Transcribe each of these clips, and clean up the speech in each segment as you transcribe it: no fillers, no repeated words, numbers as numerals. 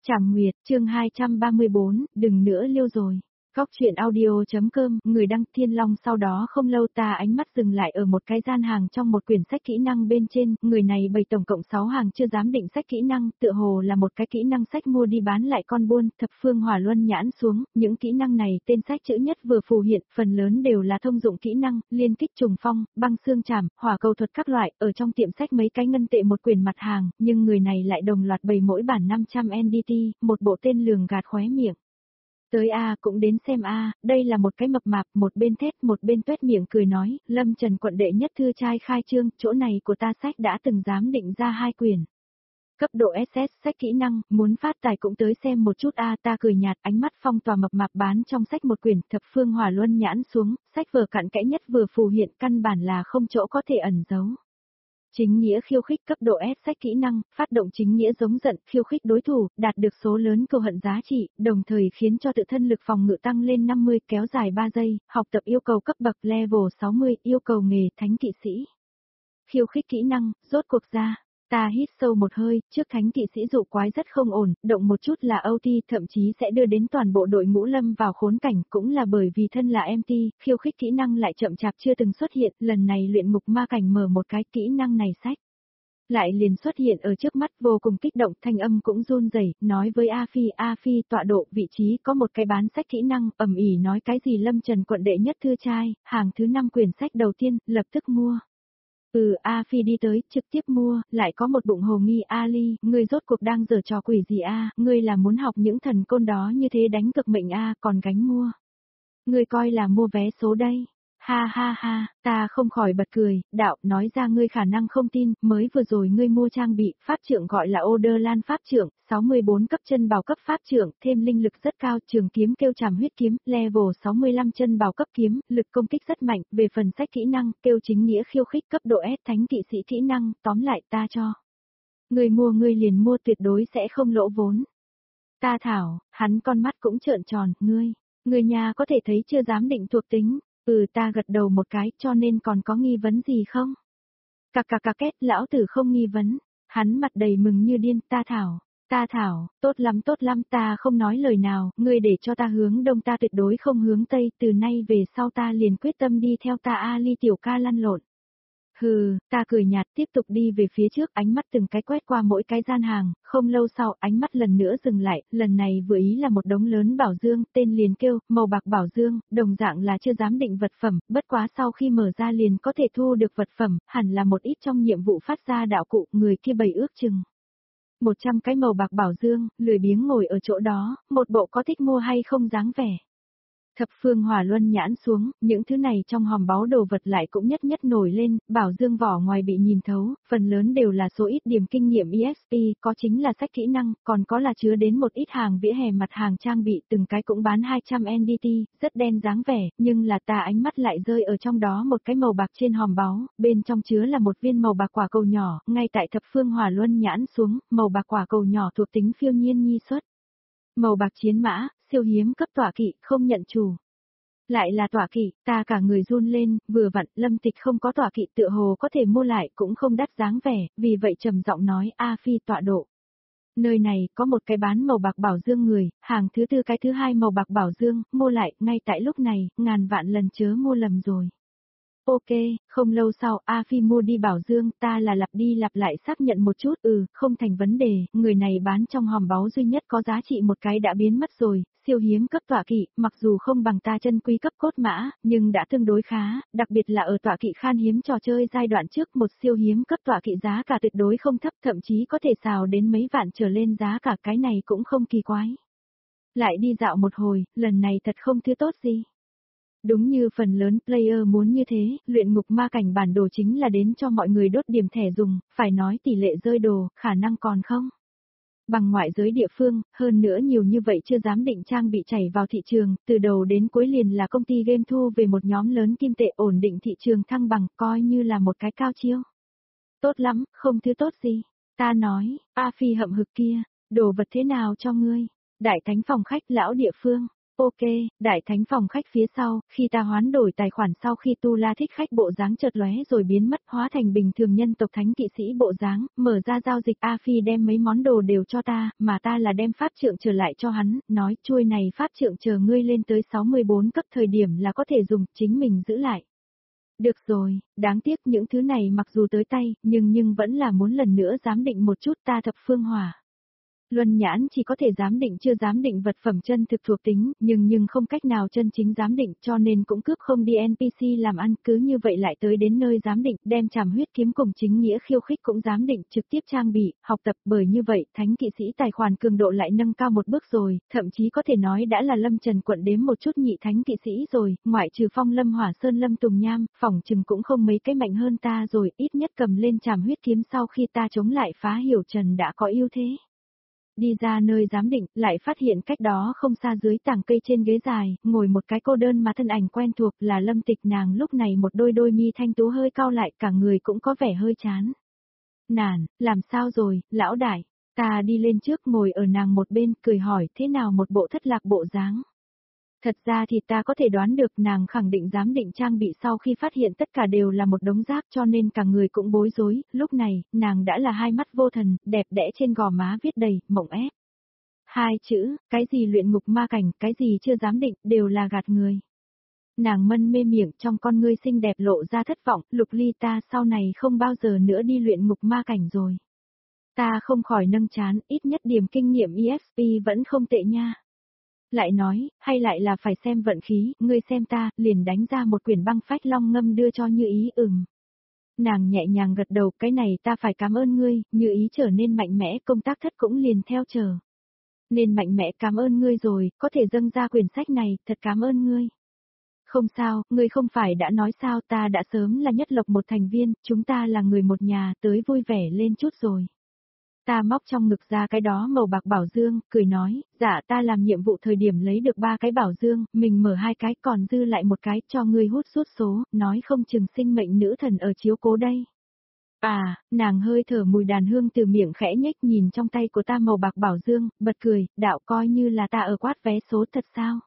Trảm Nguyệt, chương 234, đừng nữa liêu rồi. Góc chuyện audio.com, người đăng Thiên Long. Sau đó không lâu ta ánh mắt dừng lại ở một cái gian hàng trong một quyển sách kỹ năng bên trên, người này bày tổng cộng 6 hàng chưa dám định sách kỹ năng, tựa hồ là một cái kỹ năng sách mua đi bán lại con buôn, thập phương hỏa luân nhãn xuống, những kỹ năng này tên sách chữ nhất vừa phù hiện, phần lớn đều là thông dụng kỹ năng, liên kích trùng phong, băng xương chảm, hỏa cầu thuật các loại, ở trong tiệm sách mấy cái ngân tệ một quyển mặt hàng, nhưng người này lại đồng loạt bày mỗi bản 500 NDT, một bộ tên lường gạt khóe miệng. Tới A cũng đến xem A, đây là một cái mập mạp, một bên thét một bên tuét miệng cười nói, Lâm Trần quận đệ nhất thư trai khai trương, chỗ này của ta sách đã từng dám định ra 2 quyển. Cấp độ SS sách kỹ năng, muốn phát tài cũng tới xem một chút A. Ta cười nhạt, ánh mắt phong tỏa mập mạp bán trong sách một quyển, thập phương hỏa luân nhãn xuống, sách vừa cặn kẽ nhất vừa phù hiện, căn bản là không chỗ có thể ẩn giấu. Chính nghĩa khiêu khích cấp độ S sách kỹ năng, phát động chính nghĩa giống giận, khiêu khích đối thủ, đạt được số lớn cầu hận giá trị, đồng thời khiến cho tự thân lực phòng ngự tăng lên 50, kéo dài 3 giây, học tập yêu cầu cấp bậc level 60, yêu cầu nghề thánh kỵ sĩ. Khiêu khích kỹ năng, rốt cuộc ra. Ta hít sâu một hơi, trước thánh kỵ sĩ dụ quái rất không ổn, động một chút là OT, thậm chí sẽ đưa đến toàn bộ đội ngũ lâm vào khốn cảnh, cũng là bởi vì thân là MT, khiêu khích kỹ năng lại chậm chạp chưa từng xuất hiện, lần này luyện ngục ma cảnh mở một cái kỹ năng này sách. Lại liền xuất hiện ở trước mắt, vô cùng kích động, thanh âm cũng run rẩy, nói với A Phi tọa độ, vị trí có một cái bán sách kỹ năng, ầm ĩ nói cái gì Lâm Trần quận đệ nhất thư trai, hàng thứ 5 quyển sách đầu tiên, lập tức mua. A Phi đi tới, trực tiếp mua, lại có một bụng hồ nghi Ali, ngươi rốt cuộc đang giở trò quỷ gì a? Ngươi là muốn học những thần côn đó như thế đánh cực mệnh a, còn gánh mua. Ngươi coi là mua vé số đây. Ha ha ha, ta không khỏi bật cười, đạo, nói ra ngươi khả năng không tin, mới vừa rồi ngươi mua trang bị, pháp trượng gọi là Oder Lan pháp trượng, 64 cấp chân bào cấp pháp trượng, thêm linh lực rất cao, trường kiếm kêu trảm huyết kiếm, level 65 chân bào cấp kiếm, lực công kích rất mạnh, về phần sách kỹ năng, kêu chính nghĩa khiêu khích cấp độ S thánh kỵ sĩ kỹ năng, tóm lại ta cho. Ngươi mua ngươi liền mua tuyệt đối sẽ không lỗ vốn. Ta thảo, hắn con mắt cũng trợn tròn, ngươi nhà có thể thấy chưa dám định thuộc tính. Ta gật đầu một cái, cho nên còn có nghi vấn gì không? Cà két, lão tử không nghi vấn. Hắn mặt đầy mừng như điên, ta thảo, tốt lắm, ta không nói lời nào, ngươi để cho ta hướng đông ta tuyệt đối không hướng tây, từ nay về sau ta liền quyết tâm đi theo ta Ali tiểu ca lăn lộn. Hừ, ta cười nhạt tiếp tục đi về phía trước, ánh mắt từng cái quét qua mỗi cái gian hàng, không lâu sau ánh mắt lần nữa dừng lại, lần này vừa ý là một đống lớn bảo dương, tên liền kêu, màu bạc bảo dương, đồng dạng là chưa dám định vật phẩm, bất quá sau khi mở ra liền có thể thu được vật phẩm, hẳn là một ít trong nhiệm vụ phát ra đạo cụ, người kia bày ước chừng 100 cái màu bạc bảo dương, lười biếng ngồi ở chỗ đó, một bộ có thích mua hay không dáng vẻ. Thập phương hỏa luân nhãn xuống, những thứ này trong hòm báu đồ vật lại cũng nhất nhất nổi lên, bảo dương vỏ ngoài bị nhìn thấu, phần lớn đều là số ít điểm kinh nghiệm EXP, có chính là sách kỹ năng, còn có là chứa đến một ít hàng vỉa hè mặt hàng trang bị, từng cái cũng bán 200 NDT, rất đen dáng vẻ, nhưng là ta ánh mắt lại rơi ở trong đó một cái màu bạc trên hòm báu, bên trong chứa là một viên màu bạc quả cầu nhỏ, ngay tại thập phương hỏa luân nhãn xuống, màu bạc quả cầu nhỏ thuộc tính phiêu nhiên nhi xuất. Màu bạc chiến mã, siêu hiếm cấp tọa kỵ, không nhận chủ. Lại là tọa kỵ, ta cả người run lên, vừa vặn, Lâm Tịch không có tọa kỵ tựa hồ có thể mua lại cũng không đắt dáng vẻ, vì vậy trầm giọng nói A Phi tọa độ. Nơi này có một cái bán màu bạc bảo dương người, hàng thứ tư cái thứ hai màu bạc bảo dương, mua lại, ngay tại lúc này, ngàn vạn lần chớ mua lầm rồi. Ok, không lâu sau, A Phi mua đi bảo dương, ta là lặp đi lặp lại xác nhận một chút, không thành vấn đề, người này bán trong hòm báu duy nhất có giá trị một cái đã biến mất rồi, siêu hiếm cấp tọa kỵ, mặc dù không bằng ta chân quý cấp cốt mã, nhưng đã tương đối khá, đặc biệt là ở tọa kỵ khan hiếm trò chơi giai đoạn trước một siêu hiếm cấp tọa kỵ giá cả tuyệt đối không thấp, thậm chí có thể xào đến mấy vạn trở lên giá cả, cái này cũng không kỳ quái. Lại đi dạo một hồi, lần này thật không thứ tốt gì. Đúng như phần lớn player muốn như thế, luyện ngục ma cảnh bản đồ chính là đến cho mọi người đốt điểm thẻ dùng, phải nói tỷ lệ rơi đồ, khả năng còn không. Bằng ngoại giới địa phương, hơn nữa nhiều như vậy chưa dám định trang bị chảy vào thị trường, từ đầu đến cuối liền là công ty game thu về một nhóm lớn kim tệ ổn định thị trường thăng bằng, coi như là một cái cao chiêu. Tốt lắm, không thứ tốt gì. Ta nói, A Phi hậm hực kia, đồ vật thế nào cho ngươi? Đại thánh phòng khách lão địa phương. Ok, đại thánh phòng khách phía sau, khi ta hoán đổi tài khoản sau khi Tu La thích khách bộ dáng chợt lóe rồi biến mất hóa thành bình thường nhân tộc thánh kỵ sĩ bộ dáng, mở ra giao dịch A Phi đem mấy món đồ đều cho ta, mà ta là đem pháp trượng trở lại cho hắn, nói chuôi này pháp trượng chờ ngươi lên tới 64 cấp thời điểm là có thể dùng, chính mình giữ lại. Được rồi, đáng tiếc những thứ này mặc dù tới tay, nhưng vẫn là muốn lần nữa giám định một chút ta thập phương hỏa. Luân nhãn chỉ có thể giám định chưa giám định vật phẩm chân thực thuộc tính, nhưng không cách nào chân chính giám định cho nên cũng cướp không đi NPC làm ăn, cứ như vậy lại tới đến nơi giám định, đem trảm huyết kiếm cùng chính nghĩa khiêu khích cũng giám định, trực tiếp trang bị, học tập, bởi như vậy, thánh kỵ sĩ tài khoản cường độ lại nâng cao một bước rồi, thậm chí có thể nói đã là Lâm Trần quận đếm một chút nhị thánh kỵ sĩ rồi, ngoại trừ Phong Lâm Hỏa Sơn Lâm Tùng Nham, phỏng chừng cũng không mấy cái mạnh hơn ta rồi, ít nhất cầm lên trảm huyết kiếm sau khi ta chống lại Phá Hiểu Trần đã có ưu thế. Đi ra nơi giám định, lại phát hiện cách đó không xa dưới tảng cây trên ghế dài, ngồi một cái cô đơn mà thân ảnh quen thuộc là Lâm Tịch, nàng lúc này một đôi mi thanh tú hơi cau lại, cả người cũng có vẻ hơi chán. Nản, làm sao rồi, lão đại, ta đi lên trước ngồi ở nàng một bên, cười hỏi thế nào một bộ thất lạc bộ dáng. Thật ra thì ta có thể đoán được nàng khẳng định giám định trang bị sau khi phát hiện tất cả đều là một đống rác cho nên cả người cũng bối rối, lúc này, nàng đã là hai mắt vô thần, đẹp đẽ trên gò má viết đầy, mộng ép. Hai chữ, cái gì luyện ngục ma cảnh, cái gì chưa giám định, đều là gạt người. Nàng mân mê miệng trong con ngươi xinh đẹp lộ ra thất vọng, Lục Ly ta sau này không bao giờ nữa đi luyện ngục ma cảnh rồi. Ta không khỏi nâng chán, ít nhất điểm kinh nghiệm EXP vẫn không tệ nha. Lại nói, hay lại là phải xem vận khí, ngươi xem ta, liền đánh ra một quyển băng phách long ngâm đưa cho Như Ý. Nàng nhẹ nhàng gật đầu, cái này ta phải cảm ơn ngươi, Như Ý trở nên mạnh mẽ, công tác thất cũng liền theo chờ. Nên mạnh mẽ cảm ơn ngươi rồi, có thể dâng ra quyển sách này, thật cảm ơn ngươi. Không sao, ngươi không phải đã nói sao, ta đã sớm là nhất lộc một thành viên, chúng ta là người một nhà, tới vui vẻ lên chút rồi. Ta móc trong ngực ra cái đó màu bạc bảo dương, cười nói, dạ ta làm nhiệm vụ thời điểm lấy được 3 cái bảo dương, mình mở 2 cái còn dư lại một cái cho ngươi hút suốt số, nói không chừng sinh mệnh nữ thần ở chiếu cố đây. À, nàng hơi thở mùi đàn hương từ miệng khẽ nhếch nhìn trong tay của ta màu bạc bảo dương, bật cười, đạo coi như là ta ở quát vé số thật sao?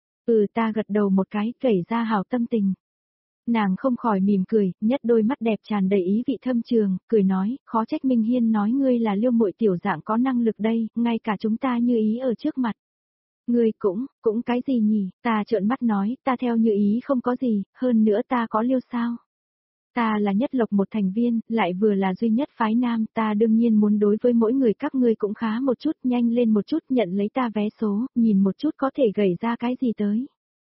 Ta gật đầu một cái, kể ra hào tâm tình. Nàng không khỏi mỉm cười, nhất đôi mắt đẹp tràn đầy ý vị thâm trường, cười nói, khó trách Minh Hiên nói ngươi là Liêu muội tiểu dạng có năng lực đây, ngay cả chúng ta Như Ý ở trước mặt. Ngươi cũng cái gì nhỉ, ta trợn mắt nói, ta theo Như Ý không có gì, hơn nữa ta có Liêu sao? Ta là nhất lộc một thành viên, lại vừa là duy nhất phái nam, ta đương nhiên muốn đối với mỗi người các ngươi cũng khá một chút, nhanh lên một chút nhận lấy ta vé số, nhìn một chút có thể gầy ra cái gì tới.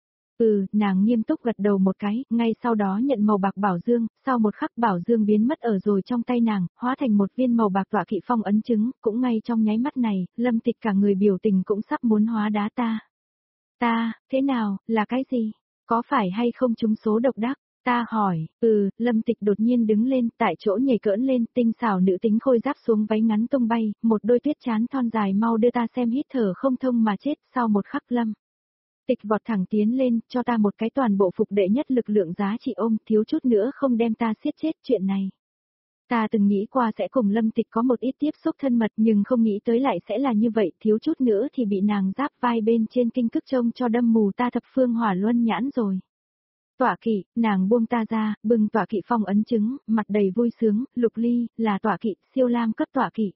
Nàng nghiêm túc gật đầu một cái, ngay sau đó nhận màu bạc bảo dương, sau một khắc bảo dương biến mất ở rồi trong tay nàng, hóa thành một viên màu bạc tọa kỵ phong ấn chứng, cũng ngay trong nháy mắt này, Lâm Tịch cả người biểu tình cũng sắp muốn hóa đá ta. Ta, thế nào, là cái gì? Có phải hay không trúng số độc đắc? Ta hỏi, Lâm Tịch đột nhiên đứng lên, tại chỗ nhảy cỡn lên, tinh xảo nữ tính khôi giáp xuống váy ngắn tung bay, một đôi tuyết trán thon dài mau đưa ta xem hít thở không thông mà chết, sau một khắc Lâm Tịch vọt thẳng tiến lên, cho ta một cái toàn bộ phục đệ nhất lực lượng giá trị ôm, thiếu chút nữa không đem ta siết chết chuyện này. Ta từng nghĩ qua sẽ cùng Lâm Tịch có một ít tiếp xúc thân mật nhưng không nghĩ tới lại sẽ là như vậy, thiếu chút nữa thì bị nàng giáp vai bên trên kinh cức trông cho đâm mù ta thập phương hỏa luân nhãn rồi. Tọa kỵ, nàng buông ta ra, bưng tọa kỵ phong ấn chứng, mặt đầy vui sướng, Lục Ly, là tọa kỵ, siêu lam cấp tọa kỵ.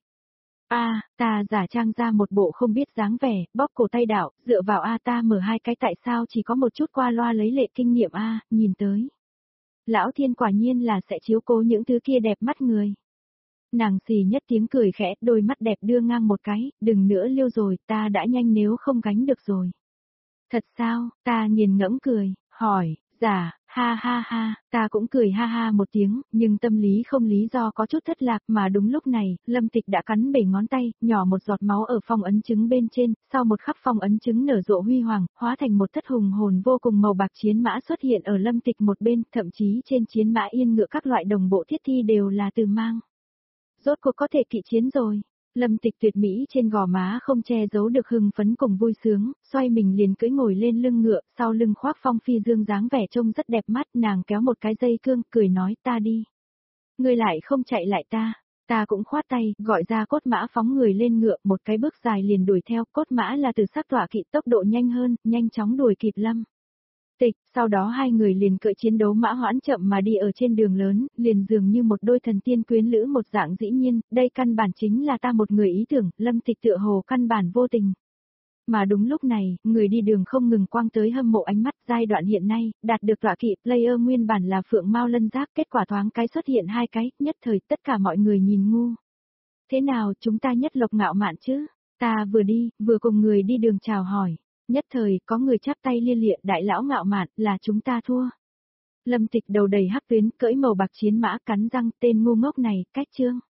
Ta giả trang ra một bộ không biết dáng vẻ, bóp cổ tay đạo, dựa vào ta mở 2 cái tại sao chỉ có một chút qua loa lấy lệ kinh nghiệm nhìn tới. Lão thiên quả nhiên là sẽ chiếu cố những thứ kia đẹp mắt người. Nàng xì nhất tiếng cười khẽ, đôi mắt đẹp đưa ngang một cái, đừng nữa Liêu rồi, ta đã nhanh nếu không gánh được rồi. Thật sao, ta nghiền ngẫm cười, hỏi, dạ, ha ha ha, ta cũng cười ha ha một tiếng, nhưng tâm lý không lý do có chút thất lạc mà đúng lúc này, Lâm Tịch đã cắn 7 ngón tay, nhỏ một giọt máu ở phong ấn trứng bên trên, sau một khắc phong ấn trứng nở rộ huy hoàng, hóa thành một thất hùng hồn vô cùng màu bạc chiến mã xuất hiện ở Lâm Tịch một bên, thậm chí trên chiến mã yên ngựa các loại đồng bộ thiết thi đều là từ mang. Rốt cuộc có thể kỵ chiến rồi. Lâm Tịch tuyệt mỹ trên gò má không che giấu được hưng phấn cùng vui sướng, xoay mình liền cưỡi ngồi lên lưng ngựa, sau lưng khoác phong phi dương dáng vẻ trông rất đẹp mắt, nàng kéo một cái dây cương, cười nói ta đi. Ngươi lại không chạy lại ta. Ta cũng khoát tay, gọi ra cốt mã phóng người lên ngựa, một cái bước dài liền đuổi theo, cốt mã là từ sắc tọa kỵ tốc độ nhanh hơn, nhanh chóng đuổi kịp Lâm Tịch, sau đó hai người liền cưỡi chiến đấu mã hoãn chậm mà đi ở trên đường lớn, liền dường như một đôi thần tiên quyến lữ một dạng dĩ nhiên, đây căn bản chính là ta một người ý tưởng, Lâm Tịch tựa hồ căn bản vô tình. Mà đúng lúc này, người đi đường không ngừng quang tới hâm mộ ánh mắt giai đoạn hiện nay, đạt được tọa kỵ player nguyên bản là phượng mao lân giáp, kết quả thoáng cái xuất hiện hai cái, nhất thời tất cả mọi người nhìn ngu. Thế nào chúng ta nhất lộc ngạo mạn chứ? Ta vừa đi, vừa cùng người đi đường chào hỏi. Nhất thời, có người chắp tay lia lịa đại lão ngạo mạn là chúng ta thua. Lâm Tịch đầu đầy hắc tuyến cưỡi màu bạc chiến mã cắn răng tên ngu ngốc này, cách chương.